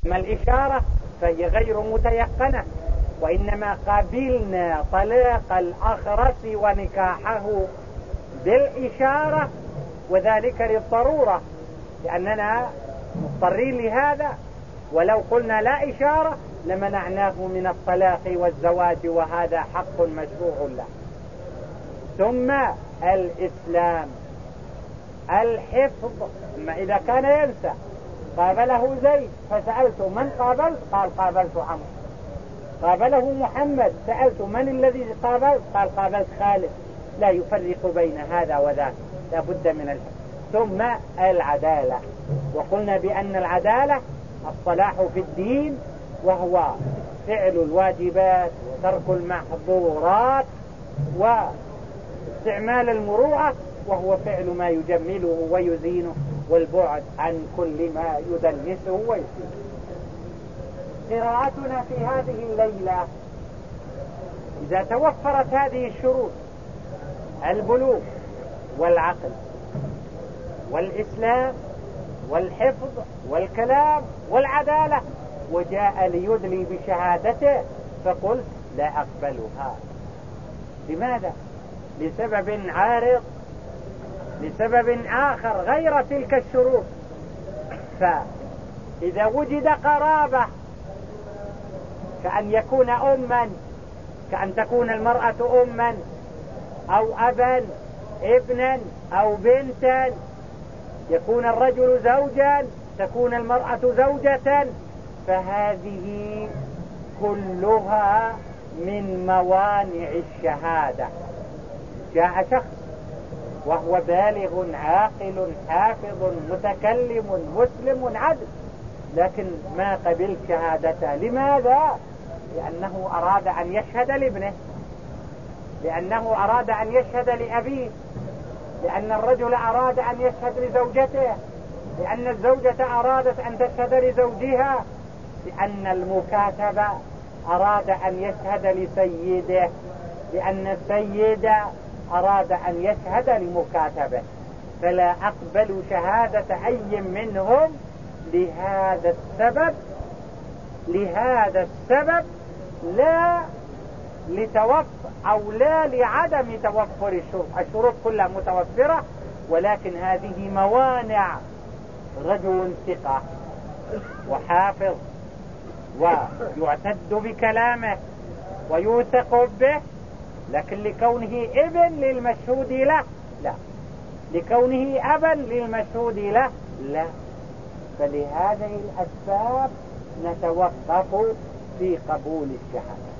أما الإشارة فهي غير متيقنة، وإنما قبلنا طلاق الأخرس ونكاحه بالإشارة، وذلك للضرورة لأننا مضطرين لهذا، ولو قلنا لا إشارة لمنعناه من الطلاق والزواج، وهذا حق مشروع له. ثم الإسلام، الحفظ. أما إذا كان ينسى قابله زيد فسألته من قابلت؟ قال قابلت عمرو. قابله محمد، سألت من الذي قابلت؟ قال قابلت خالد. لا يفرق بين هذا وذاك، لا بد من الحفظ. ثم العدالة، وقلنا بأن العدالة الصلاح في الدين، وهو فعل الواجبات وترك المحظورات واستعمال المروءة، وهو فعل ما يجمله ويزينه، والبعد عن كل ما يدنسه ويزينه. قراءتنا في هذه الليلة إذا توفرت هذه الشروط: البلوغ والعقل والإسلام والحفظ والكلام والعدالة، وجاء ليدلي بشهادته، فقلت لا أقبلها. لماذا؟ لسبب عارض، لسبب آخر غير تلك الشروط. فإذا وجد قرابة كأن يكون أما، كأن تكون المرأة أما أو أبا، ابنا أو بنتا، يكون الرجل زوجا، تكون المرأة زوجة، فهذه كلها من موانع الشهادة. جاء شخص وهو بالغ عاقل حافظ متكلم مسلم عدل، لكن ما قبل شهادته. لماذا؟ لأنه أراد أن يشهد لابنه، لأنه أراد أن يشهد لأبيه، لأن الرجل أراد أن يشهد لزوجته، لأن الزوجة أرادت أن تشهد لزوجها، لأن المكاتب أراد أن يشهد لسيده، لأن السيد أراد أن يشهد لمكاتبه. فلا أقبل شهادة أي منهم لهذا السبب، لهذا السبب، لا لتوفر أو لا لعدم توفر الشروط. الشروط كلها متوفرة، ولكن هذه موانع. رجل ثقة وحافظ ويعتد بكلامه ويوثق به، لكن لكونه ابن للمشهود له لا، لكونه أبا للمشهود له لا. فلهذه الأسباب نتوقف في قبول الشهادة.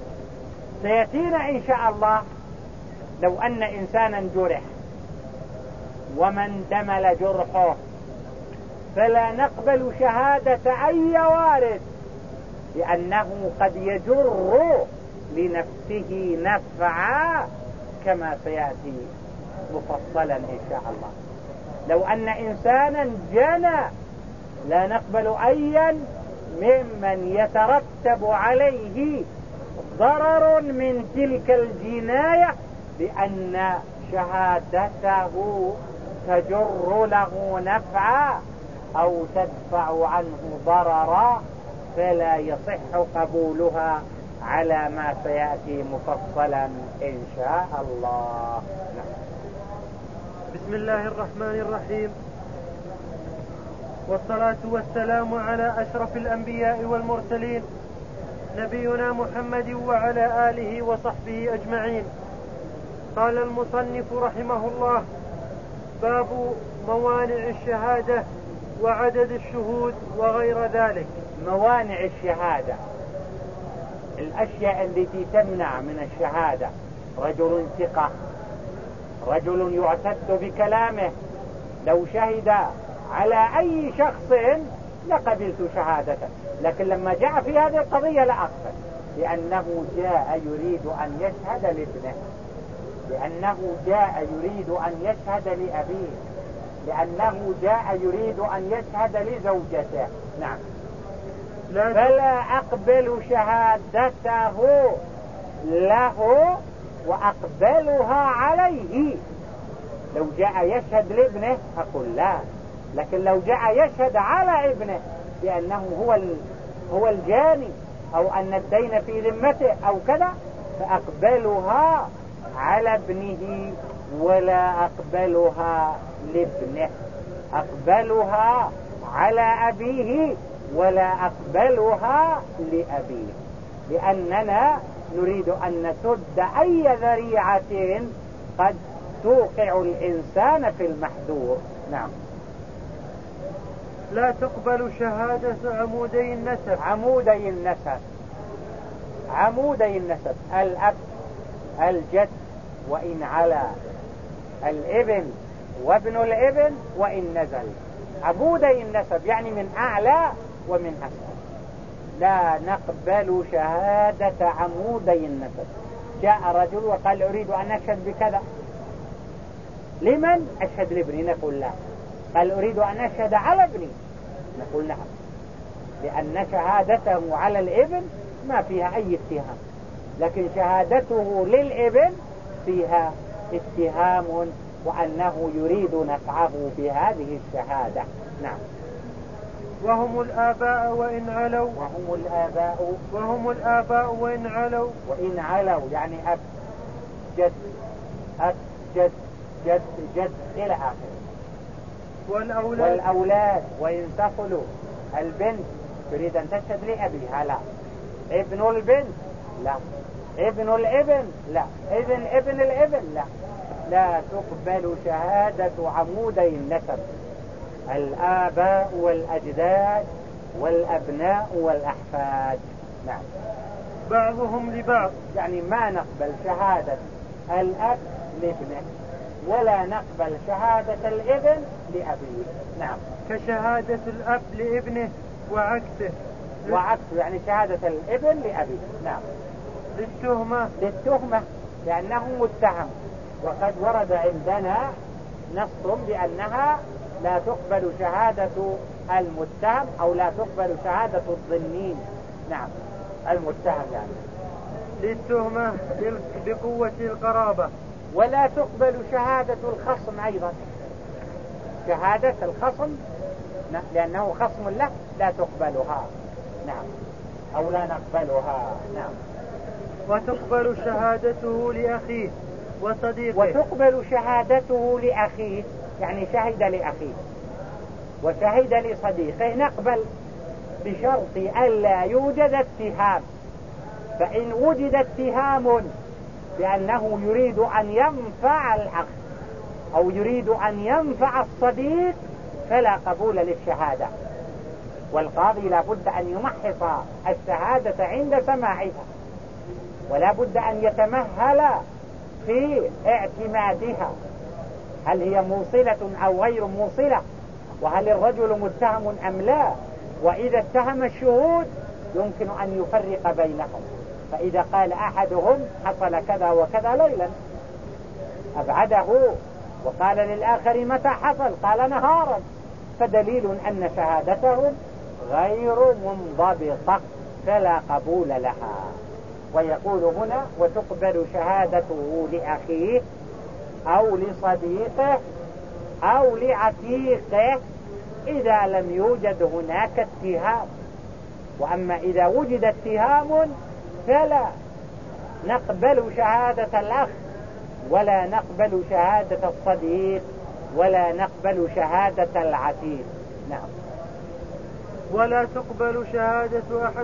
سيأتينا إن شاء الله لو أن إنسانا جرح ومن دمل جرحه، فلا نقبل شهادة أي وارث، لأنه قد يجر لنفسه نفعا، كما سيأتي مفصلا إن شاء الله. لو أن إنسانا جنى، لا نقبل أيا ممن يترتب عليه ضرر من تلك الجناية، لأن شهادته تجر له نفعا أو تدفع عنه ضررا، فلا يصح قبولها على ما سيأتي مفصلا إن شاء الله. بسم الله الرحمن الرحيم، والصلاة والسلام على أشرف الأنبياء والمرسلين، نبينا محمد وعلى آله وصحبه أجمعين. قال المصنف رحمه الله: باب موانع الشهادة وعدد الشهود وغير ذلك. موانع الشهادة، الأشياء التي تمنع من الشهادة: رجل ثقة، رجل يعتد بكلامه، لو شهد على أي شخص لقبلت شهادته، لكن لما جاء في هذه القضية لا أقبل، لأنه جاء يريد أن يشهد لابنه، لأنه جاء يريد أن يشهد لأبيه، لأنه جاء يريد أن يشهد لزوجته. نعم. فلا أقبل شهادته له وأقبلها عليه. لو جاء يشهد لابنه أقول لا، لكن لو جاء يشهد على ابنه بأنه هو الجاني أو أن الدين في ذمته أو كذا، فأقبلها على ابنه ولا أقبلها لابنه، أقبلها على أبيه ولا أقبلها لأبيه، لأننا نريد أن نسد أي ذريعة قد توقع الإنسان في المحذور. نعم. لا تقبل شهادة عمودي النسب. عمودي النسب الأب الجد وإن علا، الابن وابن الابن وإن نزل. عمودي النسب يعني من أعلى ومن أسفل. لا نقبل شهادة عمودي النسب. جاء رجل وقال أريد أن أشهد بكذا. لمن؟ أشهد لابني. نقول لا. قال أريد أن أشهد على ابني. نقول نعم، لأن شهادته على الابن ما فيها أي اتهام، لكن شهادته للابن فيها اتهام وأنه يريد نفعه بهذه الشهادة. نعم. وهم الآباء وإن علوا. وهم الآباء وإن علوا. وإن علوا يعني أب جد أب جد جد جد إلى آخره. والأولاد وإن ثقلوا. البنت تريد أن تشهد لأبيها، لا. ابن البنت لا. ابن الابن لا. ابن الابن لا. لا تقبل شهادة عمودي النسب، الآباء والأجداد والأبناء والأحفاد. نعم. بعضهم لبعض يعني ما نقبل شهادة الأب لابنه ولا نقبل شهادة الابن لأبيه. نعم. كشهادة الأب لابنه وعكسه. يعني شهادة الابن لأبيه. نعم. للتهمة لأنه متهم، وقد ورد عندنا نص بأنها لا تقبل شهادة المتهم أو لا تقبل شهادة الظنين. نعم. المتهم يعني للتهمة بقوة القرابة. ولا تقبل شهادة الخصم أيضا. شهادة الخصم لأنه خصم له لا تقبلها. نعم. أو لا نقبلها. نعم. وتقبل شهادته لأخيه وصديقه. وتقبل شهادته لأخيه يعني شهد لأخيه وشهد لصديقه، نقبل بشرط ألا يوجد اتهام. فإن وجد اتهام بأنه يريد أن ينفع الأخ أو يريد أن ينفع الصديق فلا قبول للشهادة، والقاضي لا بد أن يمحص الشهادة عند سماعها، ولا بد أن يتمهل في اعتمادها، هل هي موصلة أو غير موصلة، وهل الرجل متهم أم لا. وإذا اتهم الشهود يمكن أن يفرق بينهم، فإذا قال أحدهم حصل كذا وكذا ليلا أبعده، وقال للآخر متى حصل قال نهارا، فدليل أن شهادتهم غير منضبطة فلا قبول لها. ويقول هنا وتقبل شهادته لأخيه أو لصديقه أو لعتيقه إذا لم يوجد هناك اتهام. وأما إذا وجد اتهام فلا نقبل شهادة الأخ ولا نقبل شهادة الصديق ولا نقبل شهادة العتيق. نعم. ولا تقبل شهادة أحد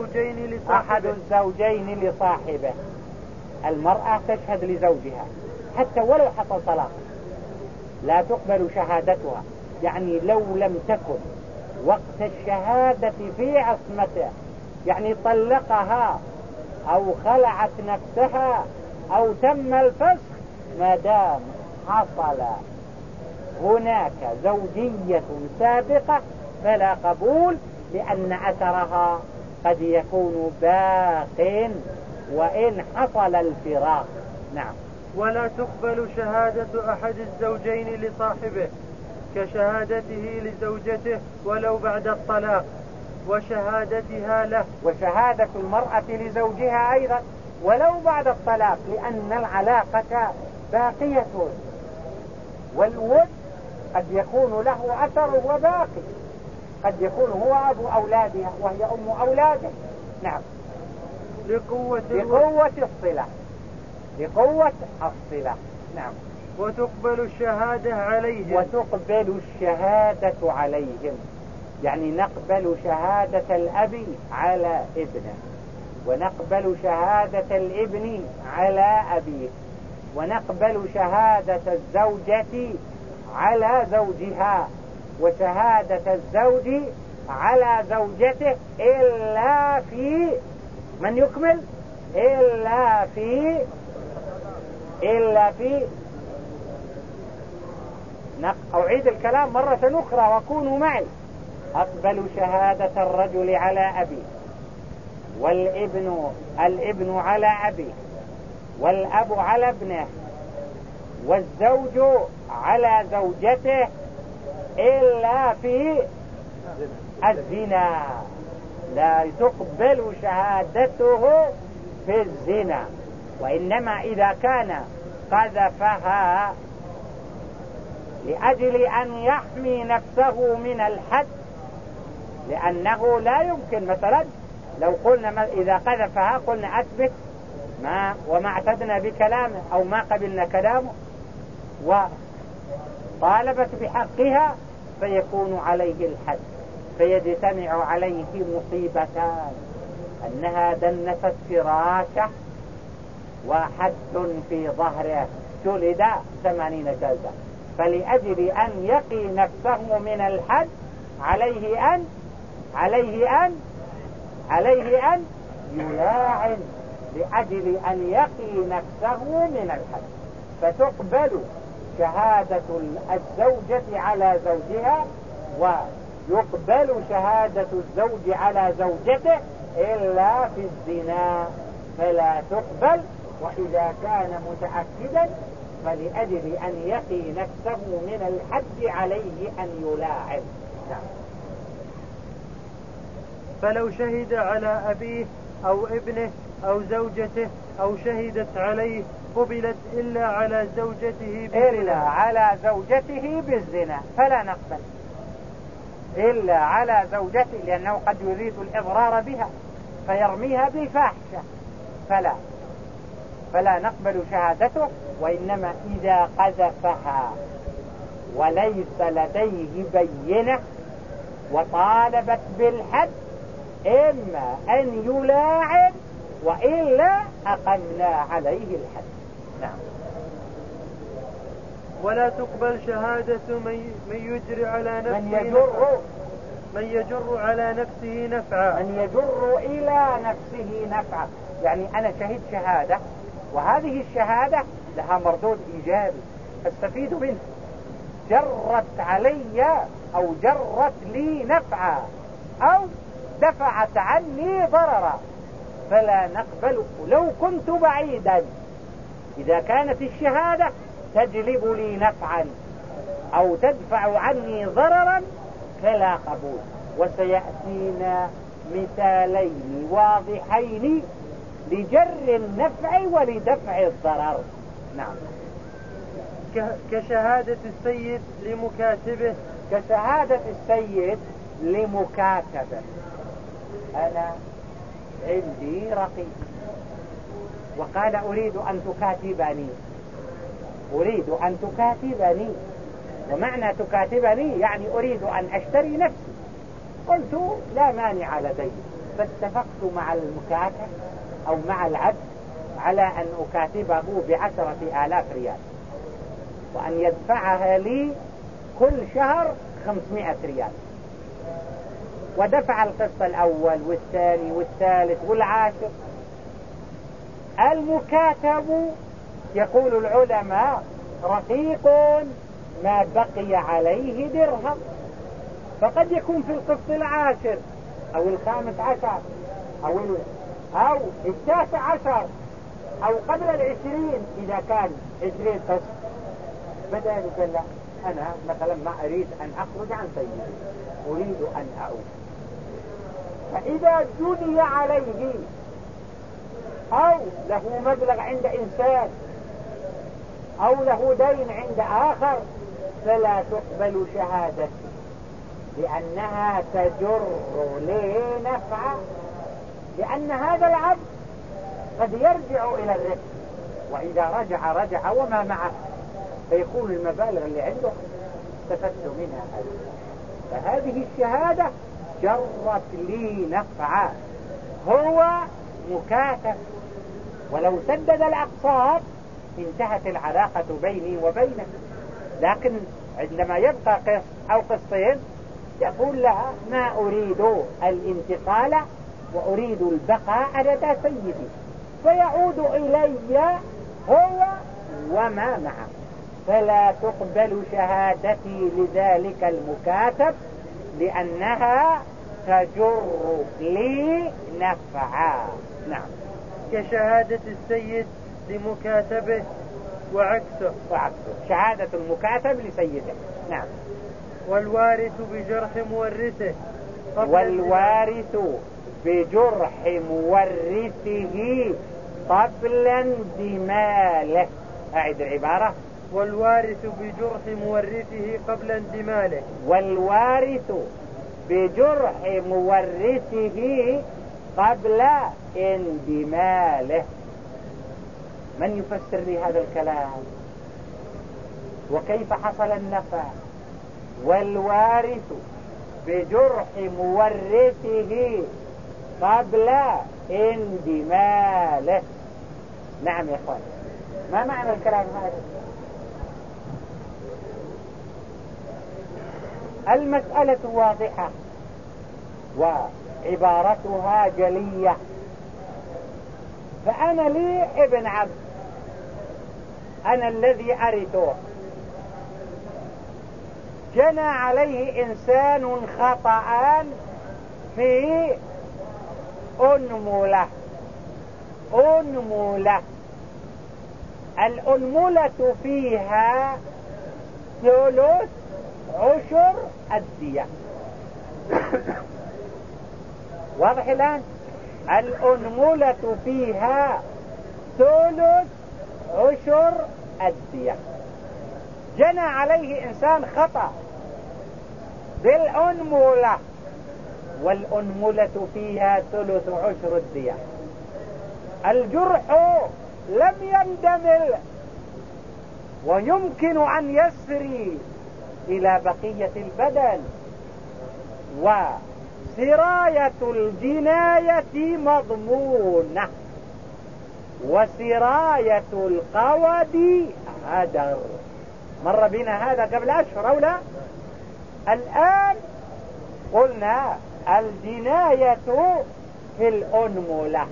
الزوجين لصاحبه. المرأة تشهد لزوجها حتى ولو حصل طلاق لا تقبل شهادتها، يعني لو لم تكن وقت الشهادة في عصمته، يعني طلقها أو خلعت نفسها أو تم الفسخ، ما دام حصل هناك زوجية سابقة فلا قبول، لأن أثرها قد يكون باق وإن حصل الفراق. نعم. ولا تقبل شهادة أحد الزوجين لصاحبه كشهادته لزوجته ولو بعد الطلاق وشهادتها له. وشهادة المرأة لزوجها أيضا ولو بعد الطلاق، لأن العلاقة باقية، والود قد يكون له أثر وباقي، قد يكون هو أبو أولادها وهي أم أولاده. نعم. لقوة الصلة. لقوة الصلة. نعم. وتقبل الشهادة عليهم. وتقبل الشهادة عليهم، يعني نقبل شهادة الأب على ابنه، ونقبل شهادة الابن على أبيه، ونقبل شهادة الزوجة على زوجها، وشهادة الزوج على زوجته، إلا في من يكمل، إلا في أعيد الكلام مرة أخرى وكونوا معي. أقبل شهادة الرجل على أبيه، الابن على أبيه، والأب على ابنه، والزوج على زوجته، إلا في الزنا. لا تقبل شهادته في الزنا، وإنما إذا كان قذفها لأجل أن يحمي نفسه من الحد، لأنه لا يمكن مثلا لو قلنا إذا قذفها قلنا أثبت وما اعتدنا بكلامه أو ما قبلنا كلامه وطالبت بحقها، فيكون عليه الحد، فيجتمع عليه مصيبتان: أنها دنست فراشه، وحد في ظهره، جلد 80 جلدة. فلأجل أن يقي نفسه من الحد عليه أن يلاعن، لأجل أن يقي نفسه من الحد. فتقبل شهادة الزوجة على زوجها، ويقبل شهادة الزوج على زوجته، إلا في الزنا فلا تقبل. وإذا كان متأكدا فلأجل أن يقي نفسه من الحد عليه أن يلاعن. فلو شهد على أبيه أو ابنه أو زوجته أو شهدت عليه قبلت إلا على زوجته بالزنا، فلا نقبل إلا على زوجته، لأنه قد يريد الإضرار بها فيرميها بالفاحشة، فلا نقبل شهادته. وإنما إذا قذفها وليس لديه بينة وطالبت بالحد، إما أن يلاعن وإلا أقمنا عليه الحد. نعم. ولا تقبل شهادة من يجر على نفسه من يجر على نفسه نفعا، من يجر إلى نفسه نفعا، يعني أنا شهدت شهادة، وهذه الشهادة لها مردود إيجابي استفيد منه، جرت علي أو جرت لي نفعا أو دفعت عني ضررا، فلا نقبل لو كنت بعيدا. إذا كانت الشهادة تجلب لي نفعا أو تدفع عني ضررا فلا قبول. وسيأتينا مثالين واضحين لجر النفع ولدفع الضرر. نعم. كشهادة السيد لمكاتبه، كشهادة السيد لمكاتبه. أنا عندي رقيق وقال أريد أن تكاتبني، ومعنى تكاتبني يعني أريد أن أشتري نفسي. قلت لا مانع لدي، فاتفقت مع المكاتب أو مع العبد على أن أكاتبه ب10,000 ريال، وأن يدفعها لي كل شهر 500 ريال، ودفع القسط الأول والثاني والثالث والعاشر. المكاتب يقول العلماء رقيق ما بقي عليه درهم، فقد يكون في القسط العاشر أو 15 أو 19 أو قبل 20 إذا كان 20 قسط. بدأ يقول لا، أنا مثلا ما أريد أن أخرج عن سيدي، أريد أن أعود. فإذا جني عليه أو له مبلغ عند إنسان أو له دين عند آخر فلا تقبل شهادته، لأنها تجر لي نفعا، لأن هذا العبد قد يرجع إلى الرق، وإذا رجع وما معه، فيكون المبالغ اللي عنده استفدت منها أيضا. فهذه الشهادة جرت لي نفعا، هو مكاتب، ولو سدد الأقساط انتهت العلاقة بيني وبينه. لكن عندما يبقى قسط أو قسطين يقول لها ما أريد الانتقال وأريد البقاء على ذا سيدي، فيعود إلي هو وما معه، فلا تقبل شهادتي لذلك المكاتب لأنها تجر لي نفعا. نعم. كشهادة السيد لمكاتبه وعكسه. شهادة المكاتب لسيده. نعم. والوارث بجرح مورثه والوارث بجرح مورثه قبل اندماله. أعد العبارة. والوارث بجرح مورثه قبل اندماله. والوارث بجرح مورثه قبل اندماله. من يفسر لي هذا الكلام؟ وكيف حصل النفع؟ والوارث بجرح مورثه قبل اندماله. نعم يا اخوان، ما معنى الكلام هذا؟ المسألة واضحة وعبارتها جلية. فأنا لي ابن عبد، أنا الذي أرثه، جنى عليه إنسان خطأ في أنملة. الأنملة فيها ثلث عشر الدية. واضح الآن؟ الأنملة فيها ثلث عشر الدية. جنى عليه إنسان خطأ بالأنملة، والأنملة فيها ثلث عشر الدية. الجرح لم يندمل ويمكن أن يسري إلى بقية البدن، وسراية الجناية مضمونة، وسراية القود هدر. مر بنا هذا قبل أشهر أو لا؟ الآن قلنا الجناية في الأنملة،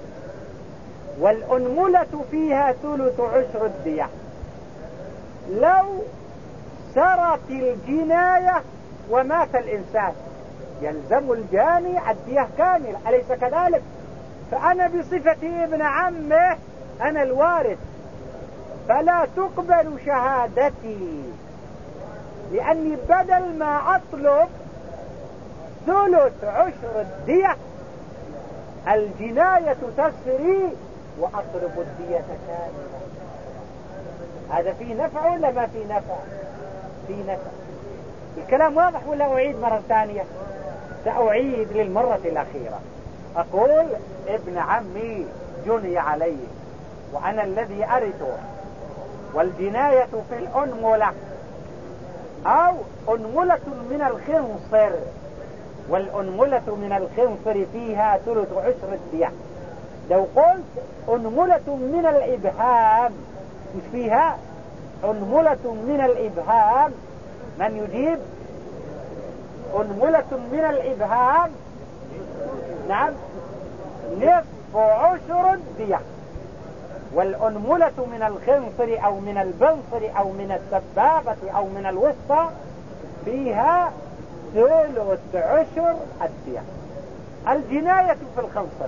والأنملة فيها ثلث عشر الدية. لو سرت الجناية ومات الإنسان يلزم الجاني الدية كاملة، أليس كذلك؟ فأنا بصفتي ابن عمه أنا الوارث، فلا تقبل شهادتي، لأني بدل ما أطلب ثلث عشر الدية الجناية تسري وأطلب الدية كاملة. هذا فيه نفع ولا ما فيه نفع؟ فيه نفع. الكلام واضح ولا أعيد مرة ثانية؟ سأعيد للمرة الأخيرة. أقول ابن عمي جني عليه وأنا الذي أرثه، والجناية في الأنملة أو أنملة من الخنصر، والأنملة من الخنصر فيها ثلث عشر الدية. لو قلت أنملة من الإبهام، مش فيها أنملة من الإبهام؟ من يجيب؟ أنملة من الإبهام، نعم، نصف عشر الدية. والأنملة من الخنصر أو من البنصر أو من السبابة أو من الوسطى فيها ثلث عشر الدية. الجناية في الخنصر،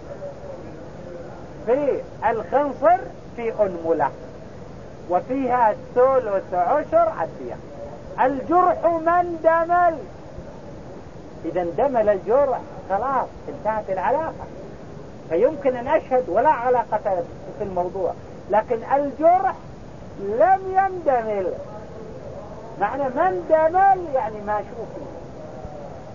في الخنصر في أنملة وفيها ثلث عشر الدية. الجرح من دمل، إذا اندمل الجرح خلاص انتهت العلاقة، فيمكن أن أشهد ولا علاقة في الموضوع. لكن الجرح لم يندمل، معنى من دمل يعني ما شوفي،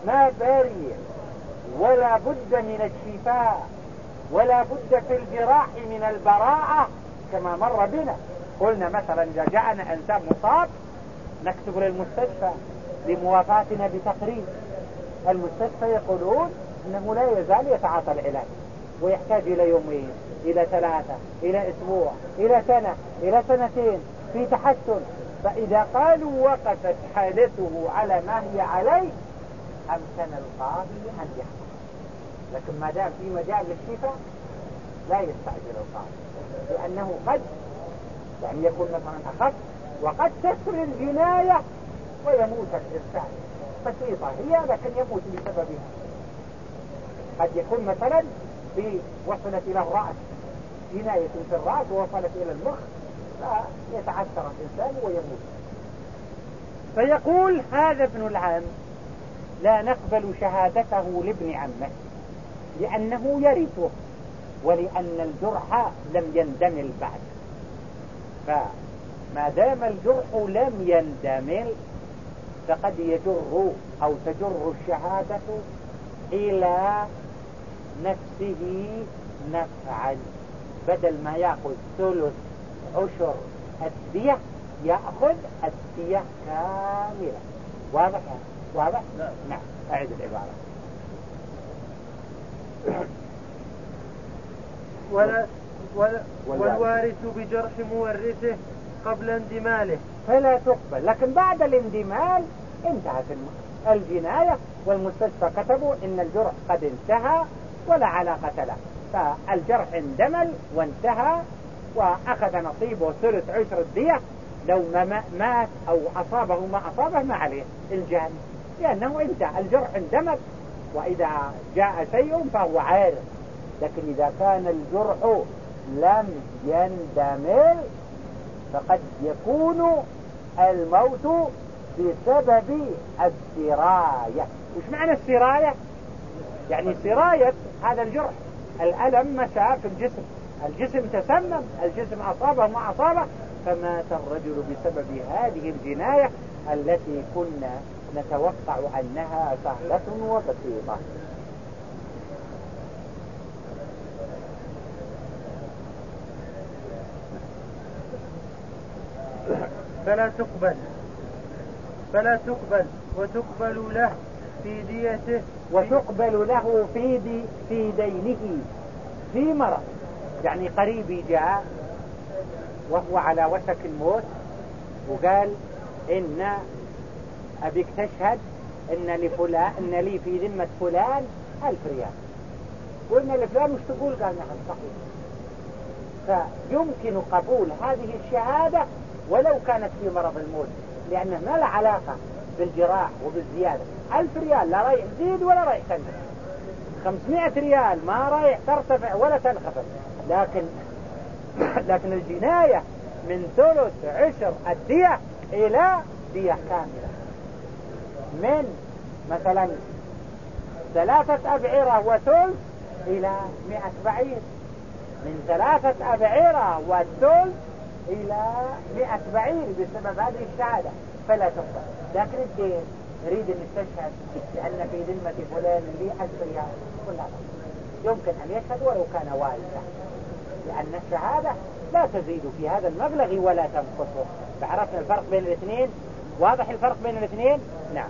ما برئ ولا بد من الشفاء ولا بد في الجراح من البراءة كما مر بنا. قلنا مثلا إذا جاءنا إنسان مصاب نكتب للمستشفى لموافاتنا بتقرير. المستشفى يقولون إنه لا يزال يتعاطى العلاج ويحتاج إلى يومين إلى 3 إلى أسبوع إلى سنة إلى سنتين في تحسن. فإذا قالوا وقفت حالته على ما هي عليه أمكن القاضي أن يحكم. لكن ما دام في مجال للشفاء لا يستعجل القاضي، لأنه قد يعني يكون مثلا أخف وقد تسري الجناية ويموت الإنسان. بسيطة هي لكن يموت بسببها. قد يكون مثلا وصلت إلى الرأس، جناية في الرأس ووصلت إلى المخ فيتعثر الإنسان ويموت. فيقول هذا ابن العم لا نقبل شهادته لابن عمه لأنه يرثه ولأن الجرح لم يندمل بعد. فما دام الجرح لم يندمل فقد يجر أو تجر الشهادة إلى نفسه نفعا. بدل ما يأخذ 3/10 الدية يأخذ الدية كاملة. واضح؟ واضح؟ نعم. أعيد العبارة. والوارث بجرح مورثه قبل اندماله فلا تقبل. لكن بعد الاندمال انتهت الجناية والمستشفى كتبوا إن الجرح قد انتهى ولا علاقة له. فالجرح اندمل وانتهى وأخذ نصيبه 3/10 الدية. لو ما مات أو أصابه ما أصابه ما عليه الجاني لأنه انتهى الجرح اندمل. وإذا جاء شيء فهو عارف. لكن إذا كان الجرح لم يندمل فقد يكون الموت بسبب السراية. وش معنى السراية؟ يعني سراية هذا الجرح. الألم مشى في الجسم، الجسم تسمم، الجسم أصابه ما أصابه فمات الرجل بسبب هذه الجناية التي كنا نتوقع أنها سهلة وبسيطة. فلا تقبل وتقبل له في ديته وتقبل له في دينه في مرض. يعني قريبي جاء وهو على وشك الموت وقال إن أبيك تشهد إن لي في ذمة فلان 1000 ريال. قلنا لفلان مش تقول؟ قال نعم صحيح. فيمكن قبول هذه الشهادة ولو كانت في مرض الموت لأنه ما له علاقة بالجراح وبالزيادة. 1000 ريال لا رايح تزيد ولا رايح تنقص. 500 ريال ما رايح ترتفع ولا تنخفض. لكن الجناية من 3/10 الدية إلى دية كاملة. من مثلا 3 أبعرة وثلث إلى 100 بعير. من 3 أبعرة وثلث إلى 100 بعير بسبب هذه الشهادة فلا تقبل. لكن الدين يريد أن يستشهد لأن في ذمة فلان لي 1000 ريال ولا يمكن أن يشهد ولو كان وارثا لأن الشهادة لا تزيد في هذا المبلغ ولا تنقصه. فعرفنا الفرق بين الاثنين. واضح الفرق بين الاثنين؟ نعم.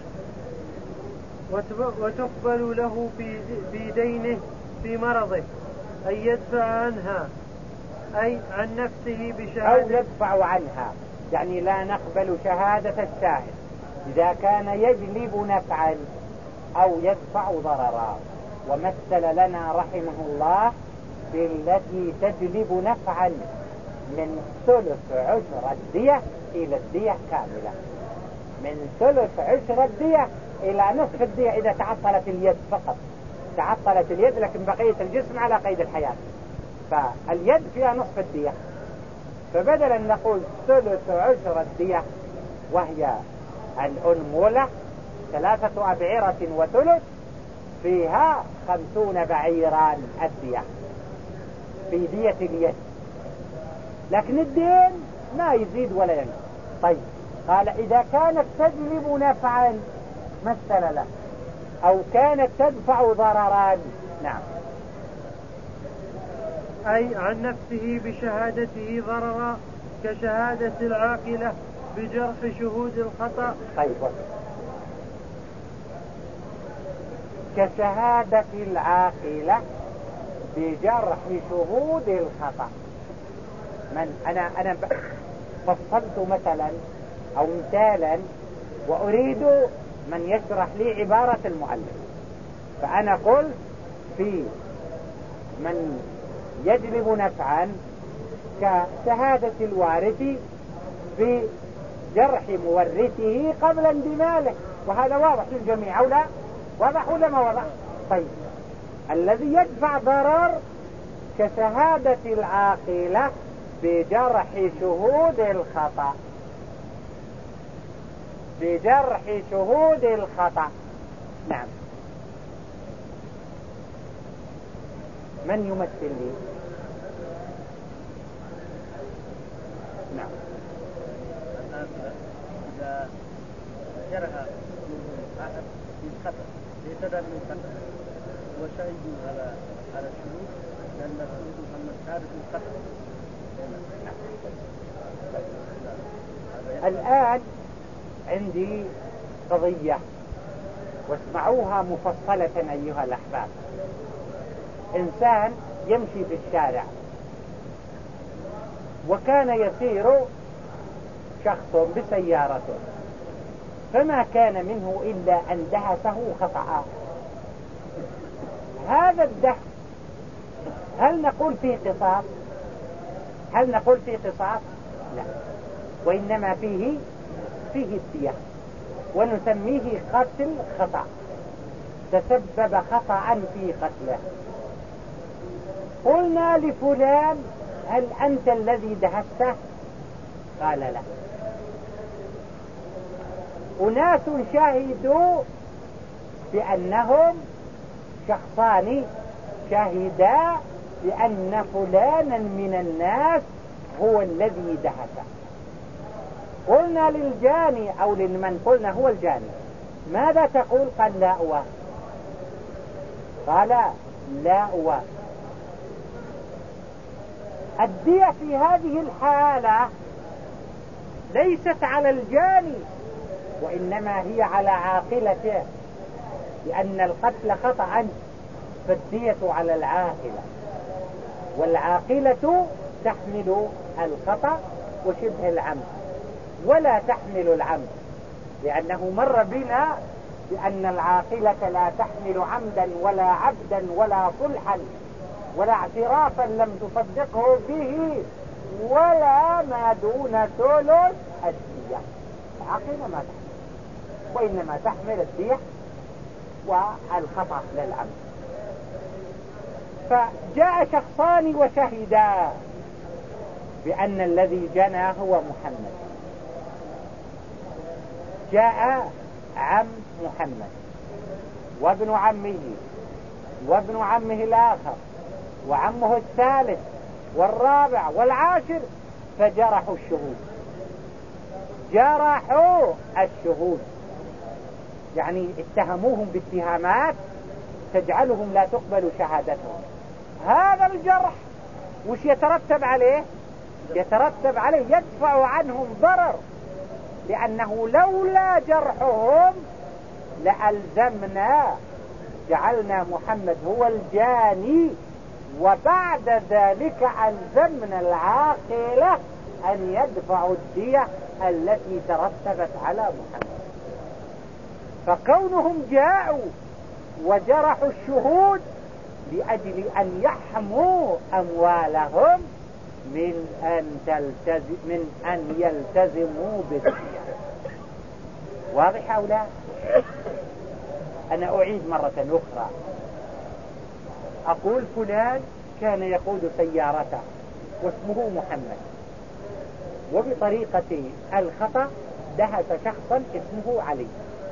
وتقبل له في دينه في مرضه أن يدفع عنها أي عن نفسه بشهادة أو يدفع عنها. يعني لا نقبل شهادة الشاهد إذا كان يجلب نفعا أو يدفع ضررا. ومثل لنا رحمه الله بالتي تجلب نفعا من 3/10 الدية إلى الدية كاملة. من 3/10 الدية إلى نصف الدية إذا تعطلت اليد فقط. تعطلت اليد لكن بقية الجسم على قيد الحياة فاليد فيها نصف الدية. فبدلا نقول 3/10 الدية وهي الأنمولة 3 أبعرة وثلث فيها 50 بعيران الدية في دية اليد. لكن الدين ما يزيد ولا ينقص. طيب قال إذا كانت تجلب نفعا مثل له أو كانت تدفع ضرران. نعم. أي عن نفسه بشهادته ضررا كشهادة العاقلة بجرح شهود الخطأ. طيب، كشهادة العاقلة بجرح شهود الخطأ. أنا فصلت مثلا أو مثالا وأريد من يشرح لي عبارة المؤلف، فأنا قلت في من يجلب نفعا كشهادة الوارث في جرح مورثه قبل اندماله، وهذا واضح للجميع أو لا؟ واضح ولا ما واضح؟ طيب، الذي يدفع ضرر كشهادة العاقلة بجرح شهود الخطأ، بجرح شهود الخطأ. نعم. من يمثل لي؟ نعم. إذا جرح أحد من خطأ يتدر من خطأ وشهدوا على الشهود لأن الشهود محمد ثابت من خطأ. الآن عندي قضية واسمعوها مفصلة أيها الأحباب. إنسان يمشي في الشارع وكان يسير شخص بسيارته، فما كان منه إلا أن دهسه خطأ. هذا الدهس هل نقول فيه قصاص؟ هل نقول فيه قصاص؟ لا، وإنما فيه الدية، ونسميه قتل خطأ، تسبب خطأ في قتله. قلنا لفلان هل أنت الذي دهسته؟ قال لا. أناس شهدوا بأنهم شخصان شهدا بأن فلانا من الناس هو الذي دهسه. قلنا للجاني أو لمن قلنا هو الجاني ماذا تقول؟ قال لا أوى. قال لا أوى. الدية في هذه الحالة ليست على الجاني، وإنما هي على عاقلته، لأن القتل خطأ، فالدية على العاقلة، والعاقلة تحمل الخطأ وشبه العمد ولا تحمل العمد، لأنه مر بنا بأن العاقلة لا تحمل عمدا ولا عبدا ولا صلحا ولا اعترافا لم تصدقه به ولا ما دون ثلث الدية. العاقلة ما تحمل، وإنما تحمل الدية والخطأ للعمد. فجاء شخصان وشهدا بأن الذي جنى هو محمد. جاء عم محمد وابن عمه وابن عمه الآخر وعمه الثالث والرابع والعاشر، فجرحوا الشهود. جرحوا الشهود يعني اتهموهم باتهامات تجعلهم لا تقبل شهادتهم. هذا الجرح وش يترتب عليه؟ يترتب عليه يدفع عنهم ضرر، لأنه لولا جرحهم لألزمنا، جعلنا محمد هو الجاني، وبعد ذلك ألزمنا العاقلة أن يدفعوا الدية التي ترتبت على محمد. فكونهم جاءوا وجرحوا الشهود لأجل أن يحموا أموالهم من أن يلتزموا بالدية. واضح أو لا؟ أنا أعيد مرة أخرى، أقول فلان كان يقود سيارته واسمه محمد، وبطريقة الخطأ دهس شخصا اسمه علي.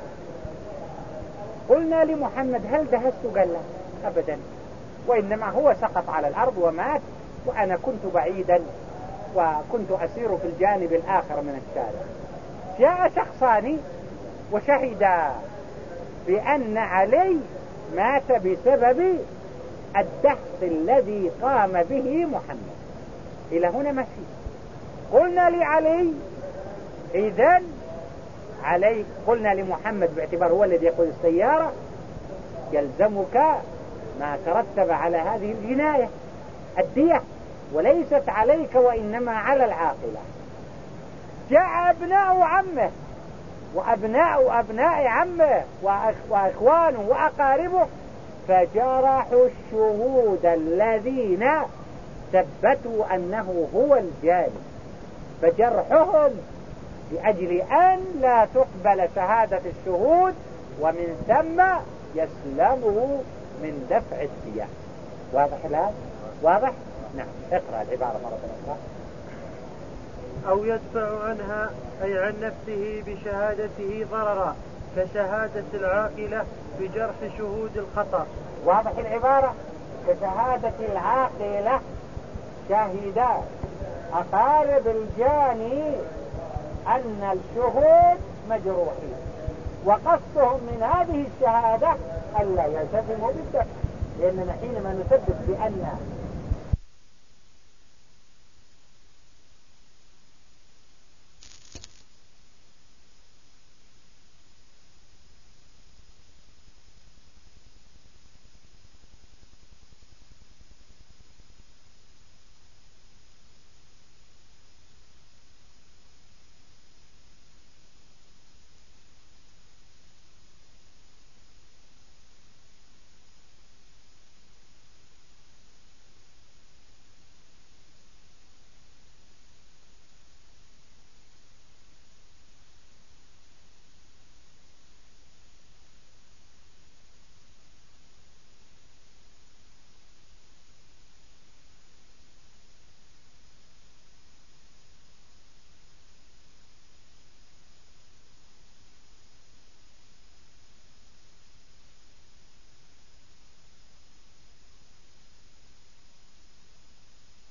قلنا لمحمد هل دهست؟ قال لا أبدا، وإنما هو سقط على الأرض ومات، وأنا كنت بعيدا وكنت أسير في الجانب الآخر من الشارع. جاء شخصان وشهدا بأن علي مات بسبب الدهس الذي قام به محمد. إلى هنا ماشي. قلنا لعلي إذن علي، قلنا لمحمد باعتبار هو الذي يقود السيارة يلزمك ما ترتب على هذه الجناية الدية، وليست عليك وإنما على العاقلة. جاء أبناء عمه وأبناء أبناء عمه وإخوانه وأقاربه فجرحوا الشهود الذين ثبتوا أنه هو الجاني، فجرحهم لأجل أن لا تقبل شهادة الشهود ومن ثم يسلموا من دفع الدية. واضح الآن؟ واضح؟ نعم. اقرأ العبارة مرة أخرى. أو يدفع عنها أي عن نفسه بشهادته ضررا كشهادة العاقلة بجرح شهود الخطأ. واضح العبارة؟ كشهادة العاقلة شاهدا أقارب الجاني أن الشهود مجروحين، وقصدهم من هذه الشهادة ألا يلتزموا بالدفع، لأننا حينما نثبت بأن